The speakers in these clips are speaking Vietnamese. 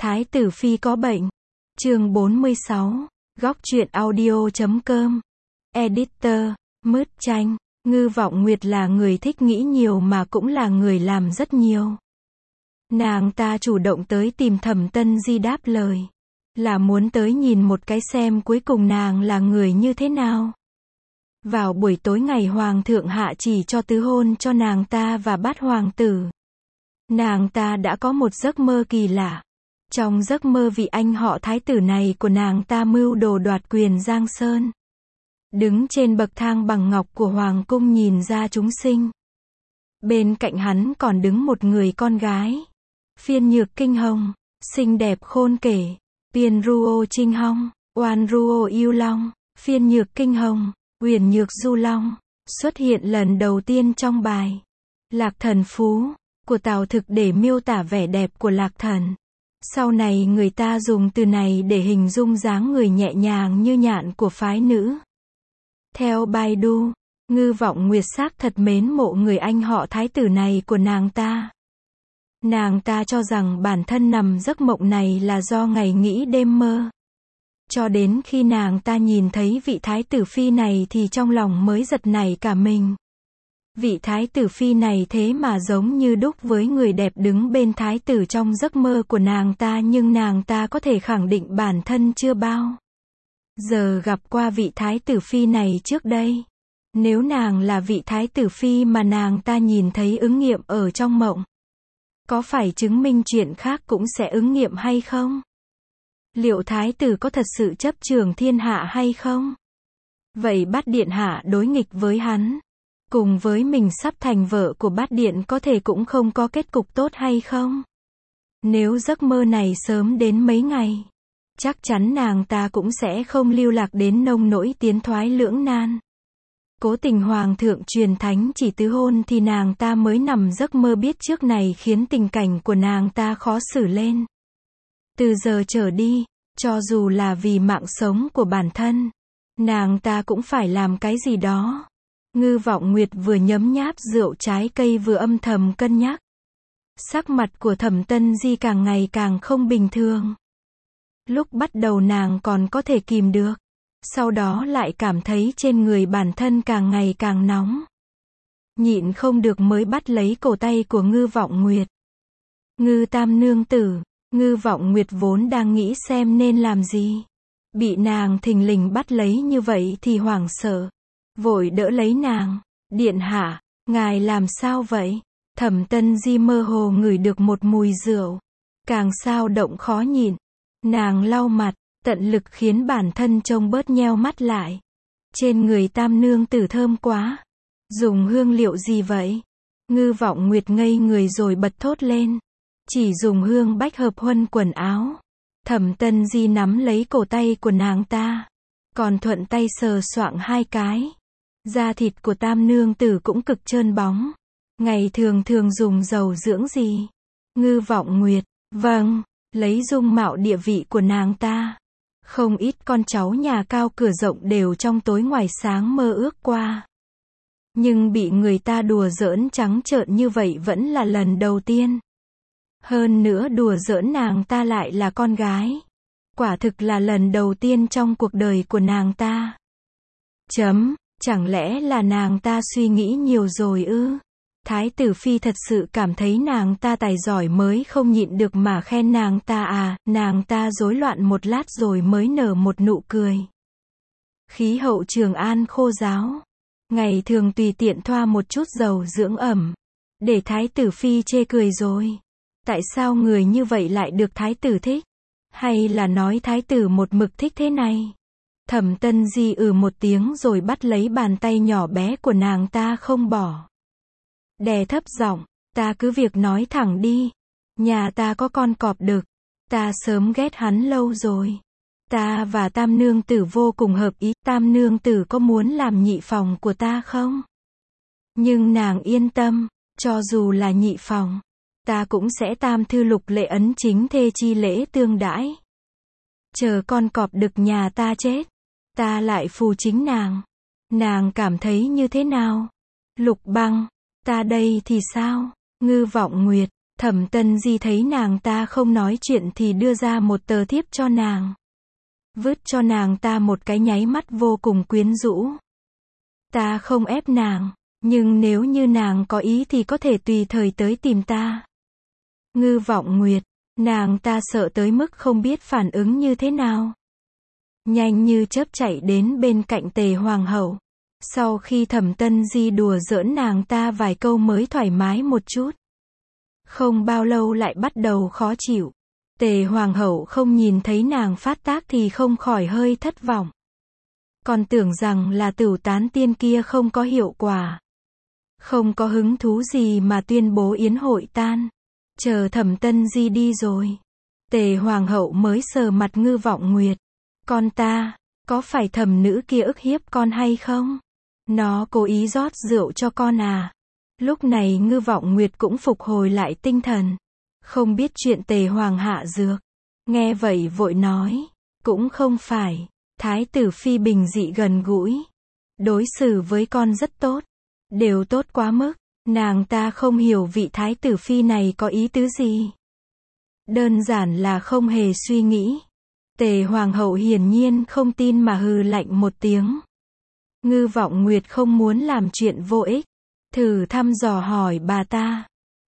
Thái tử phi có bệnh. Chương 46. Góc truyện audio.com. Editor. Mứt chanh. Ngư Vọng Nguyệt là người thích nghĩ nhiều mà cũng là người làm rất nhiều. Nàng ta chủ động tới tìm Thẩm Tân Di đáp lời. Là muốn tới nhìn một cái xem cuối cùng nàng là người như thế nào. Vào buổi tối ngày Hoàng thượng hạ chỉ cho tứ hôn cho nàng ta và Bát hoàng tử. Nàng ta đã có một giấc mơ kỳ lạ. Trong giấc mơ vị anh họ thái tử này của nàng ta mưu đồ đoạt quyền Giang Sơn. Đứng trên bậc thang bằng ngọc của Hoàng cung nhìn ra chúng sinh. Bên cạnh hắn còn đứng một người con gái. Phiên Nhược Kinh Hồng, xinh đẹp khôn kể. Piên Ruo Trinh Hong, Oan Ruo Yêu Long, Phiên Nhược Kinh Hồng, Uyển Nhược Du Long, xuất hiện lần đầu tiên trong bài Lạc Thần Phú của Tào Thực để miêu tả vẻ đẹp của Lạc Thần. Sau này người ta dùng từ này để hình dung dáng người nhẹ nhàng như nhạn của phái nữ. Theo Baidu, Ngư Vọng Nguyệt xác thật mến mộ người anh họ thái tử này của nàng ta. Nàng ta cho rằng bản thân nằm giấc mộng này là do ngày nghĩ đêm mơ. Cho đến khi nàng ta nhìn thấy vị thái tử phi này thì trong lòng mới giật nảy cả mình. Vị thái tử phi này thế mà giống như đúc với người đẹp đứng bên thái tử trong giấc mơ của nàng ta, nhưng nàng ta có thể khẳng định bản thân chưa bao giờ gặp qua vị thái tử phi này trước đây. Nếu nàng là vị thái tử phi mà nàng ta nhìn thấy ứng nghiệm ở trong mộng, có phải chứng minh chuyện khác cũng sẽ ứng nghiệm hay không? Liệu thái tử có thật sự chấp trưởng thiên hạ hay không? Vậy Bát điện hạ đối nghịch với hắn, cùng với mình sắp thành vợ của Bát điện có thể cũng không có kết cục tốt hay không? Nếu giấc mơ này sớm đến mấy ngày, chắc chắn nàng ta cũng sẽ không lưu lạc đến nông nỗi tiến thoái lưỡng nan. Cố tình Hoàng thượng truyền thánh chỉ tứ hôn thì nàng ta mới nằm giấc mơ biết trước này khiến tình cảnh của nàng ta khó xử lên. Từ giờ trở đi, cho dù là vì mạng sống của bản thân, nàng ta cũng phải làm cái gì đó. Ngư Vọng Nguyệt vừa nhấm nháp rượu trái cây vừa âm thầm cân nhắc. Sắc mặt của Thẩm Tân Di càng ngày càng không bình thường. Lúc bắt đầu nàng còn có thể kìm được, sau đó lại cảm thấy trên người bản thân càng ngày càng nóng. Nhịn không được mới bắt lấy cổ tay của Ngư Vọng Nguyệt. Ngư tam nương tử. Ngư Vọng Nguyệt vốn đang nghĩ xem nên làm gì. Bị nàng thình lình bắt lấy như vậy thì hoảng sợ. Vội đỡ lấy nàng. Điện hạ, ngài làm sao vậy? Thẩm Tân Di mơ hồ ngửi được một mùi rượu. Càng sao động khó nhịn. Nàng lau mặt, tận lực khiến bản thân trông bớt nheo mắt lại. Trên người tam nương tử thơm quá. Dùng hương liệu gì vậy? Ngư Vọng Nguyệt ngây người rồi bật thốt lên. Chỉ dùng hương bách hợp huân quần áo. Thẩm Tân Di nắm lấy cổ tay của nàng ta, còn thuận tay sờ soạng hai cái. Da thịt của tam nương tử cũng cực trơn bóng. Ngày thường thường dùng dầu dưỡng gì? Ngư Vọng Nguyệt, vâng, lấy dung mạo địa vị của nàng ta. Không ít con cháu nhà cao cửa rộng đều trong tối ngoài sáng mơ ước qua. Nhưng bị người ta đùa giỡn trắng trợn như vậy vẫn là lần đầu tiên. Hơn nữa đùa giỡn nàng ta lại là con gái. Quả thực là lần đầu tiên trong cuộc đời của nàng ta. Chẳng lẽ là nàng ta suy nghĩ nhiều rồi ư? Thái tử phi thật sự cảm thấy nàng ta tài giỏi mới không nhịn được mà khen nàng ta à? Nàng ta rối loạn một lát rồi mới nở một nụ cười. Khí hậu Trường An khô ráo. Ngày thường tùy tiện thoa một chút dầu dưỡng ẩm. Để thái tử phi chê cười rồi. Tại sao người như vậy lại được thái tử thích? Hay là nói thái tử một mực thích thế này? Thẩm Tân Di một tiếng rồi bắt lấy bàn tay nhỏ bé của nàng ta không bỏ. Đè thấp giọng, ta cứ việc nói thẳng đi. Nhà ta có con cọp đực. Ta sớm ghét hắn lâu rồi. Ta và tam nương tử vô cùng hợp ý. Tam nương tử có muốn làm nhị phòng của ta không? Nhưng nàng yên tâm, cho dù là nhị phòng, ta cũng sẽ tam thư lục lệ ấn chính thê chi lễ tương đãi. Chờ con cọp đực nhà ta chết, ta lại phù chính nàng. Nàng cảm thấy như thế nào? Lục Băng, ta đây thì sao? Ngư Vọng Nguyệt, Thẩm Tân Di thấy nàng ta không nói chuyện thì đưa ra một tờ thiếp cho nàng. Vứt cho nàng ta một cái nháy mắt vô cùng quyến rũ. Ta không ép nàng, nhưng nếu như nàng có ý thì có thể tùy thời tới tìm ta. Ngư Vọng Nguyệt, nàng ta sợ tới mức không biết phản ứng như thế nào. Nhanh như chớp chạy đến bên cạnh Tề Hoàng hậu. Sau khi Thẩm Tân Di đùa giỡn nàng ta vài câu mới thoải mái một chút. Không bao lâu lại bắt đầu khó chịu. Tề Hoàng hậu không nhìn thấy nàng phát tác thì không khỏi hơi thất vọng. Còn tưởng rằng là tửu tán tiên kia không có hiệu quả. Không có hứng thú gì mà tuyên bố yến hội tan. Chờ Thẩm Tân Di đi rồi. Tề Hoàng hậu mới sờ mặt Ngư Vọng Nguyệt. Con ta, có phải thẩm nữ kia ức hiếp con hay không? Nó cố ý rót rượu cho con à? Lúc này Ngư Vọng Nguyệt cũng phục hồi lại tinh thần. Không biết chuyện Tề Hoàng hạ dược. Nghe vậy vội nói. Cũng không phải. Thái tử phi bình dị gần gũi. Đối xử với con rất tốt. Đều tốt quá mức. Nàng ta không hiểu vị thái tử phi này có ý tứ gì. Đơn giản là không hề suy nghĩ. Tề Hoàng hậu hiển nhiên không tin mà hừ lạnh một tiếng. Ngư Vọng Nguyệt không muốn làm chuyện vô ích. Thử thăm dò hỏi bà ta.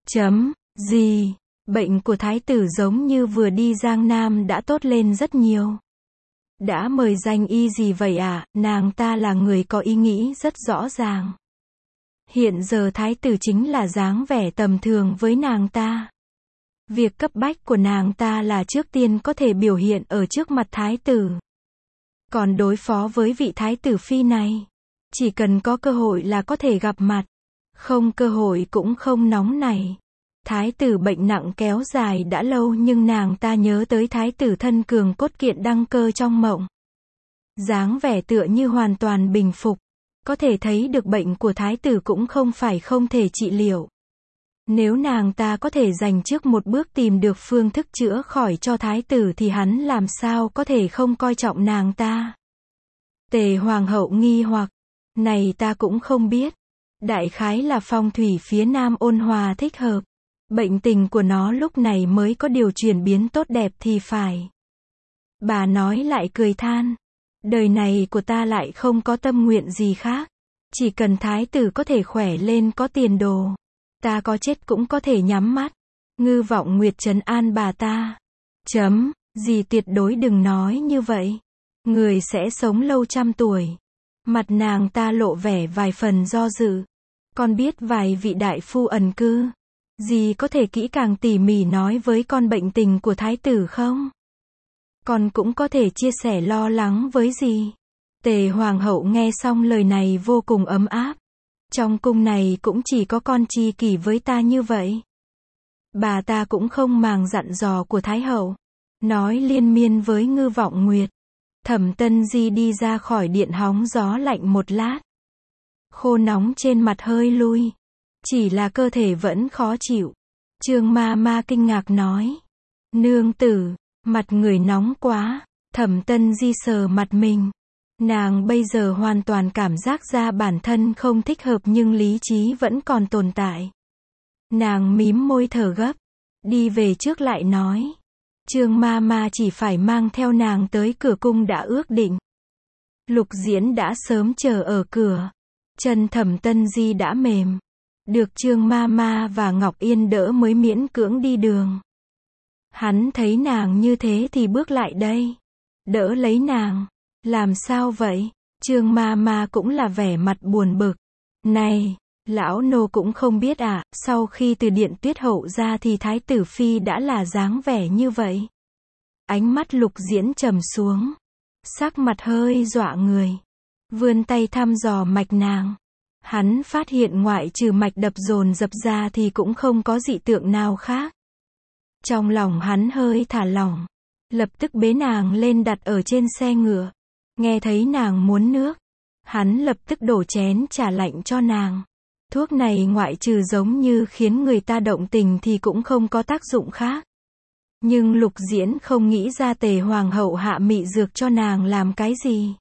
Gì? Bệnh của thái tử giống như vừa đi Giang Nam đã tốt lên rất nhiều. Đã mời danh y gì vậy à? Nàng ta là người có ý nghĩ rất rõ ràng. Hiện giờ thái tử chính là dáng vẻ tầm thường với nàng ta. Việc cấp bách của nàng ta là trước tiên có thể biểu hiện ở trước mặt thái tử. Còn đối phó với vị thái tử phi này, chỉ cần có cơ hội là có thể gặp mặt. Không cơ hội cũng không nóng nảy. Thái tử bệnh nặng kéo dài đã lâu nhưng nàng ta nhớ tới thái tử thân cường cốt kiện đăng cơ trong mộng. Dáng vẻ tựa như hoàn toàn bình phục. Có thể thấy được bệnh của thái tử cũng không phải không thể trị liệu. Nếu nàng ta có thể dành trước một bước tìm được phương thức chữa khỏi cho thái tử thì hắn làm sao có thể không coi trọng nàng ta. Tề Hoàng hậu nghi hoặc. Này ta cũng không biết. Đại khái là phong thủy phía nam ôn hòa thích hợp. Bệnh tình của nó lúc này mới có điều chuyển biến tốt đẹp thì phải. Bà nói lại cười than. Đời này của ta lại không có tâm nguyện gì khác. Chỉ cần thái tử có thể khỏe lên có tiền đồ. Ta có chết cũng có thể nhắm mắt. Ngư Vọng Nguyệt trấn an bà ta. Gì tuyệt đối đừng nói như vậy. Người sẽ sống lâu trăm tuổi. Mặt nàng ta lộ vẻ vài phần do dự. Con biết vài vị đại phu ẩn cư. Dì có thể kỹ càng tỉ mỉ nói với con bệnh tình của thái tử không? Con cũng có thể chia sẻ lo lắng với dì. Tề Hoàng hậu nghe xong lời này vô cùng ấm áp. Trong cung này cũng chỉ có con tri kỷ với ta như vậy. Bà ta cũng không màng dặn dò của Thái hậu. Nói liên miên với Ngư Vọng Nguyệt. Thẩm Tân Di đi ra khỏi điện hóng gió lạnh một lát. Khô nóng trên mặt hơi lui. Chỉ là cơ thể vẫn khó chịu. Trương ma ma kinh ngạc nói. Nương tử, mặt người nóng quá. Thẩm Tân Di sờ mặt mình. Nàng bây giờ hoàn toàn cảm giác ra bản thân không thích hợp nhưng lý trí vẫn còn tồn tại. Nàng mím môi thở gấp. Đi về trước lại nói. Trương ma ma chỉ phải mang theo nàng tới cửa cung đã ước định. Lục Diễn đã sớm chờ ở cửa. Chân Thẩm Tân Di đã mềm. Được Trương ma ma và Ngọc Yên đỡ mới miễn cưỡng đi đường. Hắn thấy nàng như thế thì bước lại đây. Đỡ lấy nàng. Làm sao vậy? Trương ma ma cũng là vẻ mặt buồn bực. Này, lão nô cũng không biết à, sau khi từ điện Tuyết hậu ra thì thái tử phi đã là dáng vẻ như vậy. Ánh mắt Lục Diễn trầm xuống. Sắc mặt hơi dọa người. Vươn tay thăm dò mạch nàng. Hắn phát hiện ngoại trừ mạch đập dồn dập ra thì cũng không có dị tượng nào khác. Trong lòng hắn hơi thả lỏng. Lập tức bế nàng lên đặt ở trên xe ngựa. Nghe thấy nàng muốn nước. Hắn lập tức đổ chén trà lạnh cho nàng. Thuốc này ngoại trừ giống như khiến người ta động tình thì cũng không có tác dụng khác. Nhưng Lục Diễn không nghĩ ra Tề Hoàng hậu hạ mị dược cho nàng làm cái gì.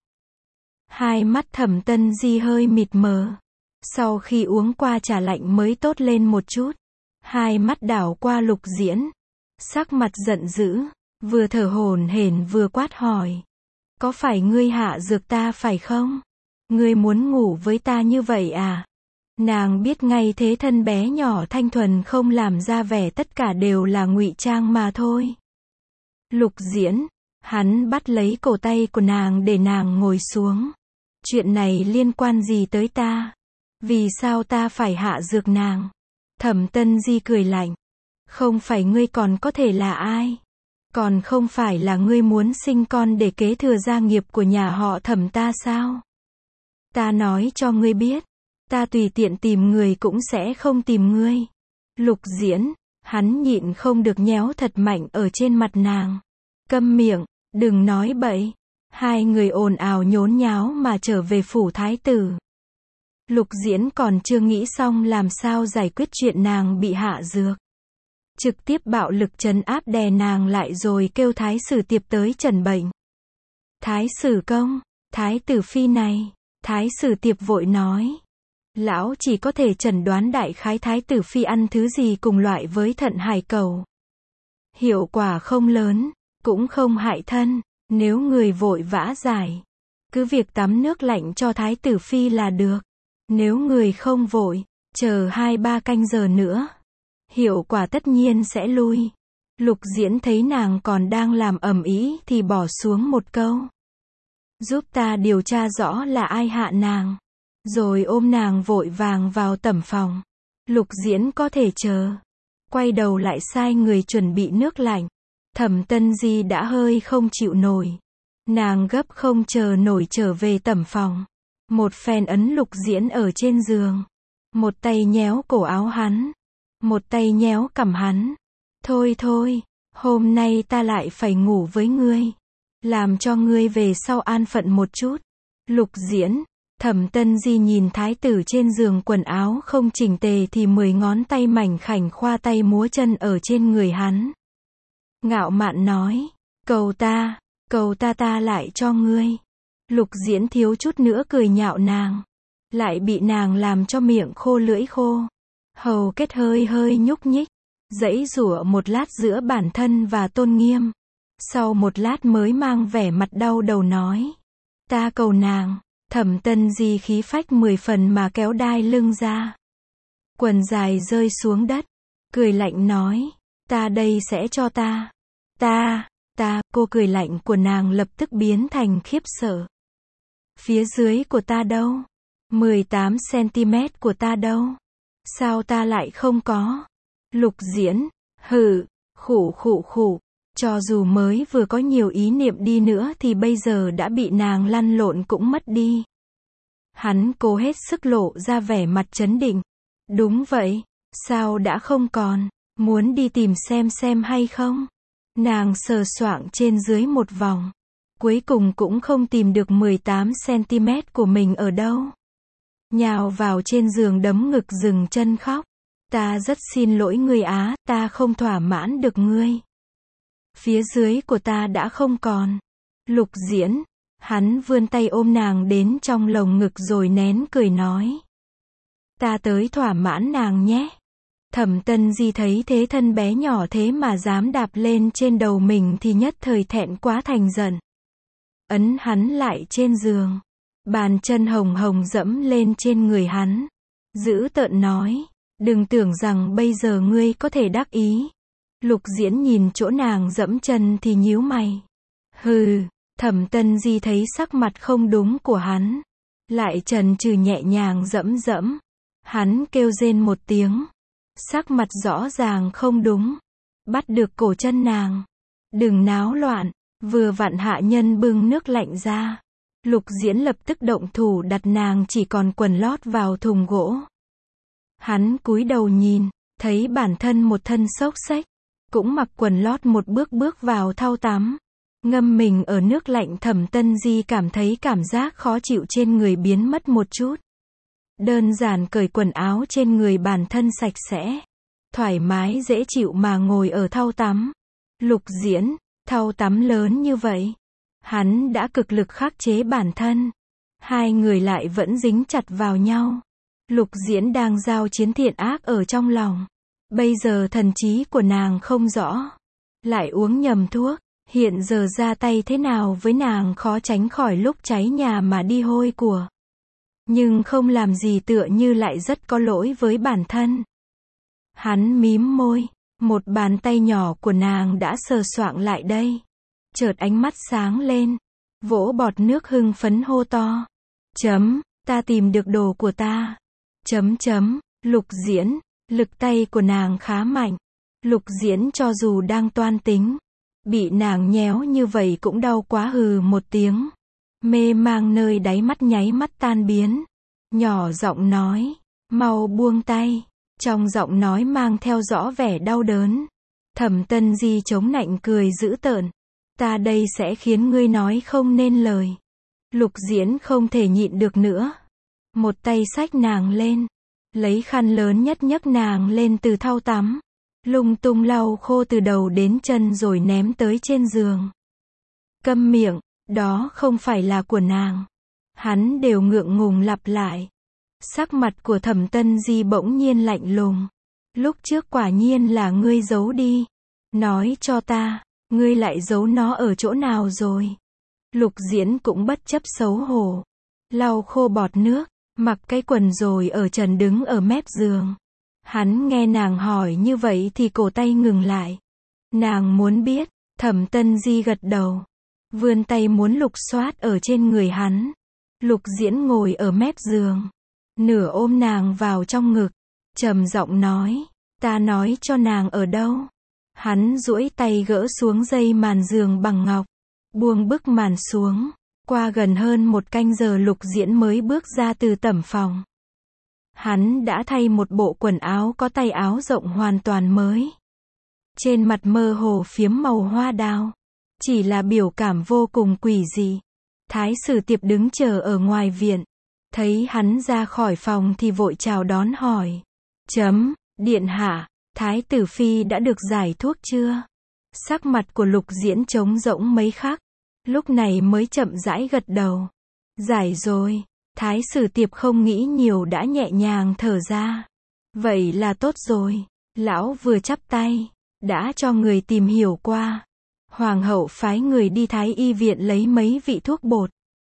Hai mắt Thẩm Tân Di hơi mịt mờ. Sau khi uống qua trà lạnh mới tốt lên một chút. Hai mắt đảo qua Lục Diễn. Sắc mặt giận dữ, vừa thở hổn hển vừa quát hỏi. Có phải ngươi hạ dược ta phải không? Ngươi muốn ngủ với ta như vậy à? Nàng biết ngay thế thân bé nhỏ thanh thuần không làm ra vẻ tất cả đều là ngụy trang mà thôi. Lục Diễn, hắn bắt lấy cổ tay của nàng để nàng ngồi xuống. Chuyện này liên quan gì tới ta? Vì sao ta phải hạ dược nàng? Thẩm Tân Di cười lạnh. Không phải ngươi còn có thể là ai? Còn không phải là ngươi muốn sinh con để kế thừa gia nghiệp của nhà họ Thẩm ta sao? Ta nói cho ngươi biết, ta tùy tiện tìm người cũng sẽ không tìm ngươi. Lục Diễn, hắn nhịn không được nhéo thật mạnh ở trên mặt nàng. Câm miệng, đừng nói bậy. Hai người ồn ào nhốn nháo mà trở về phủ thái tử. Lục Diễn còn chưa nghĩ xong làm sao giải quyết chuyện nàng bị hạ dược. Trực tiếp bạo lực trấn áp đè nàng lại rồi kêu thái sử Tiệp tới trần bệnh. Thái sử công, thái tử phi này, thái sử Tiệp vội nói. Lão chỉ có thể chẩn đoán đại khái thái tử phi ăn thứ gì cùng loại với thận hải cẩu. Hiệu quả không lớn, cũng không hại thân, nếu người vội vã giải. Cứ việc tắm nước lạnh cho thái tử phi là được. Nếu người không vội, chờ 2-3 canh giờ nữa. Hiệu quả tất nhiên sẽ lui. Lục Diễn thấy nàng còn đang làm ầm ĩ thì bỏ xuống một câu. Giúp ta điều tra rõ là ai hạ nàng. Rồi ôm nàng vội vàng vào tẩm phòng. Lục Diễn có thể chờ. Quay đầu lại sai người chuẩn bị nước lạnh. Thẩm Tân Di đã hơi không chịu nổi. Nàng gấp không chờ nổi trở về tẩm phòng. Một phen ấn Lục Diễn ở trên giường. Một tay nhéo cổ áo hắn. Một tay nhéo cằm hắn. Thôi thôi, hôm nay ta lại phải ngủ với ngươi. Làm cho ngươi về sau an phận một chút. Lục Diễn, Thẩm Tân Di nhìn thái tử trên giường quần áo không chỉnh tề thì 10 ngón tay mảnh khảnh khoa tay múa chân ở trên người hắn. Ngạo mạn nói, cầu ta ta lại cho ngươi. Lục Diễn thiếu chút nữa cười nhạo nàng. Lại bị nàng làm cho miệng khô lưỡi khô. Hầu kết hơi hơi nhúc nhích. Giãy giụa một lát giữa bản thân và tôn nghiêm. Sau một lát mới mang vẻ mặt đau đầu nói. Ta cầu nàng. Thẩm Tân Di khí phách 10 phần mà kéo đai lưng ra. Quần dài rơi xuống đất. Cười lạnh nói. Ta đây sẽ cho ta. Cô cười lạnh của nàng lập tức biến thành khiếp sợ. Phía dưới của ta đâu? 18cm của ta đâu? Sao ta lại không có? Lục Diễn, hừ, khụ. Cho dù mới vừa có nhiều ý niệm đi nữa thì bây giờ đã bị nàng lăn lộn cũng mất đi. Hắn cố hết sức lộ ra vẻ mặt trấn định. Đúng vậy, sao đã không còn? Muốn đi tìm xem hay không? Nàng sờ soạng trên dưới một vòng. Cuối cùng cũng không tìm được 18cm của mình ở đâu. Nhào vào trên giường đấm ngực dừng chân khóc. Ta rất xin lỗi ngươi á, ta không thỏa mãn được ngươi. Phía dưới của ta đã không còn. Lục Diễn, hắn vươn tay ôm nàng đến trong lồng ngực rồi nén cười nói. Ta tới thỏa mãn nàng nhé. Thẩm Tân Di thấy thế thân bé nhỏ thế mà dám đạp lên trên đầu mình thì nhất thời thẹn quá thành giận. Ấn hắn lại trên giường. Bàn chân hồng hồng dẫm lên trên người hắn. Dữ tợn nói. Đừng tưởng rằng bây giờ ngươi có thể đắc ý. Lục Diễn nhìn chỗ nàng dẫm chân thì nhíu mày. Hừ, Thẩm Tân Di thấy sắc mặt không đúng của hắn. Lại chần chừ nhẹ nhàng dẫm. Hắn kêu rên một tiếng. Sắc mặt rõ ràng không đúng. Bắt được cổ chân nàng. Đừng náo loạn. Vừa vặn hạ nhân bưng nước lạnh ra. Lục Diễn lập tức động thủ đặt nàng chỉ còn quần lót vào thùng gỗ. Hắn cúi đầu nhìn, thấy bản thân một thân xốc xếch, cũng mặc quần lót một bước vào thau tắm. Ngâm mình ở nước lạnh. Thẩm Tân Di cảm thấy cảm giác khó chịu trên người biến mất một chút. Đơn giản cởi quần áo trên người bản thân sạch sẽ. Thoải mái dễ chịu mà ngồi ở thau tắm. Lục Diễn, thau tắm lớn như vậy. Hắn đã cực lực khắc chế bản thân. Hai người lại vẫn dính chặt vào nhau. Lục Diễn đang giao chiến thiện ác ở trong lòng. Bây giờ thần trí của nàng không rõ. Lại uống nhầm thuốc. Hiện giờ ra tay thế nào với nàng khó tránh khỏi lúc cháy nhà mà đi hôi của. Nhưng không làm gì tựa như lại rất có lỗi với bản thân. Hắn mím môi. Một bàn tay nhỏ của nàng đã sờ soạng lại đây. Chợt ánh mắt sáng lên. Vỗ bọt nước hưng phấn hô to. Ta tìm được đồ của ta. Lục Diễn. Lực tay của nàng khá mạnh. Lục Diễn cho dù đang toan tính. Bị nàng nhéo như vậy cũng đau quá, hừ một tiếng. Mê mang nơi đáy mắt nháy mắt tan biến. Nhỏ giọng nói. Mau buông tay. Trong giọng nói mang theo rõ vẻ đau đớn. Thẩm Tân Di chống nạnh cười dữ tợn. Ta đây sẽ khiến ngươi nói không nên lời. Lục Diễn không thể nhịn được nữa. Một tay xách nàng lên. Lấy khăn lớn nhất nhấc nàng lên từ thau tắm. Lung tung lau khô từ đầu đến chân rồi ném tới trên giường. Câm miệng, đó không phải là của nàng. Hắn đều ngượng ngùng lặp lại. Sắc mặt của Thẩm Tân Di bỗng nhiên lạnh lùng. Lúc trước quả nhiên là ngươi giấu đi. Nói cho ta, ngươi lại giấu nó ở chỗ nào rồi? Lục Diễn cũng bất chấp xấu hổ. Lau khô bọt nước, mặc cái quần rồi ở trần đứng ở mép giường. Hắn nghe nàng hỏi như vậy thì cổ tay ngừng lại. Nàng muốn biết. Thẩm Tân Di gật đầu. Vươn tay muốn lục soát ở trên người hắn. Lục Diễn ngồi ở mép giường. Nửa ôm nàng vào trong ngực. Trầm giọng nói. Ta nói cho nàng ở đâu. Hắn duỗi tay gỡ xuống dây màn giường bằng ngọc. Buông bức màn xuống. Qua gần hơn một canh giờ Lục Diễn mới bước ra từ tẩm phòng. Hắn đã thay một bộ quần áo có tay áo rộng hoàn toàn mới. Trên mặt mơ hồ phiếm màu hoa đào. Chỉ là biểu cảm vô cùng quỷ dị. Thái sử Tiệp đứng chờ ở ngoài viện. Thấy hắn ra khỏi phòng thì vội chào đón hỏi. Điện hạ, Thái tử phi đã được giải thuốc chưa? Sắc mặt của Lục Diễn trống rỗng mấy khắc. Lúc này mới chậm rãi gật đầu. Giải rồi. Thái sử Tiệp không nghĩ nhiều đã nhẹ nhàng thở ra. Vậy là tốt rồi. Lão vừa chắp tay. Đã cho người tìm hiểu qua. Hoàng hậu phái người đi Thái y viện lấy mấy vị thuốc bột.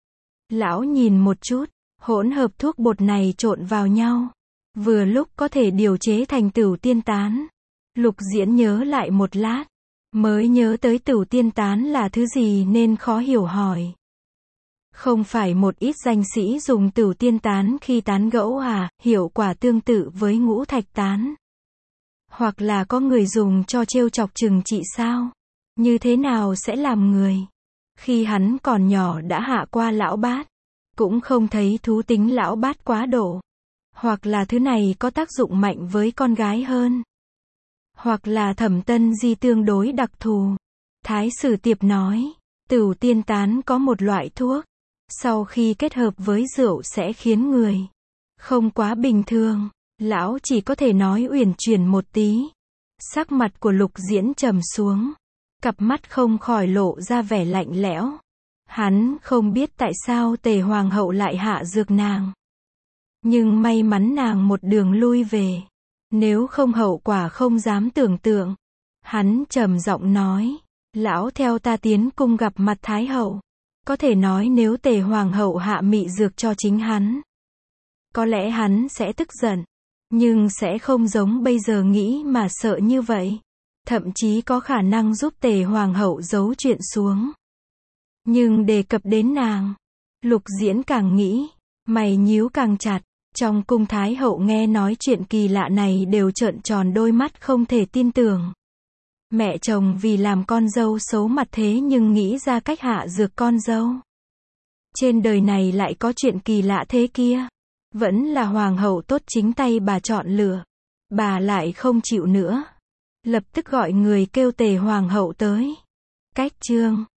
Lão nhìn một chút. Hỗn hợp thuốc bột này trộn vào nhau. Vừa lúc có thể điều chế thành Tửu Tiên Tán. Lục Diễn nhớ lại một lát. Mới nhớ tới Tửu Tiên Tán là thứ gì nên khó hiểu hỏi. Không phải một ít danh sĩ dùng Tửu Tiên Tán khi tán gẫu à, hiệu quả tương tự với Ngũ Thạch Tán. Hoặc là có người dùng cho trêu chọc trừng trị sao? Như thế nào sẽ làm người? Khi hắn còn nhỏ đã hạ qua lão bát. Cũng không thấy thú tính lão bát quá độ. Hoặc là thứ này có tác dụng mạnh với con gái hơn. Hoặc là Thẩm Tân Di tương đối đặc thù. Thái sử Tiệp nói. Tửu Tiên Tán có một loại thuốc. Sau khi kết hợp với rượu sẽ khiến người không quá bình thường. Lão chỉ có thể nói uyển chuyển một tí. Sắc mặt của Lục Diễn trầm xuống. Cặp mắt không khỏi lộ ra vẻ lạnh lẽo. Hắn không biết tại sao Tề Hoàng hậu lại hạ dược nàng. Nhưng may mắn nàng một đường lui về. Nếu không hậu quả không dám tưởng tượng. Hắn trầm giọng nói. Lão theo ta tiến cung gặp mặt Thái hậu. Có thể nói nếu Tề Hoàng hậu hạ mị dược cho chính hắn. Có lẽ hắn sẽ tức giận. Nhưng sẽ không giống bây giờ nghĩ mà sợ như vậy. Thậm chí có khả năng giúp Tề Hoàng hậu giấu chuyện xuống. Nhưng đề cập đến nàng. Lục Diễn càng nghĩ. Mày nhíu càng chặt. Trong cung Thái hậu nghe nói chuyện kỳ lạ này đều trợn tròn đôi mắt không thể tin tưởng. Mẹ chồng vì làm con dâu xấu mặt thế nhưng nghĩ ra cách hạ dược con dâu. Trên đời này lại có chuyện kỳ lạ thế kia. Vẫn là hoàng hậu tốt chính tay bà chọn lựa. Bà lại không chịu nữa. Lập tức gọi người kêu Tề Hoàng hậu tới. Cách chương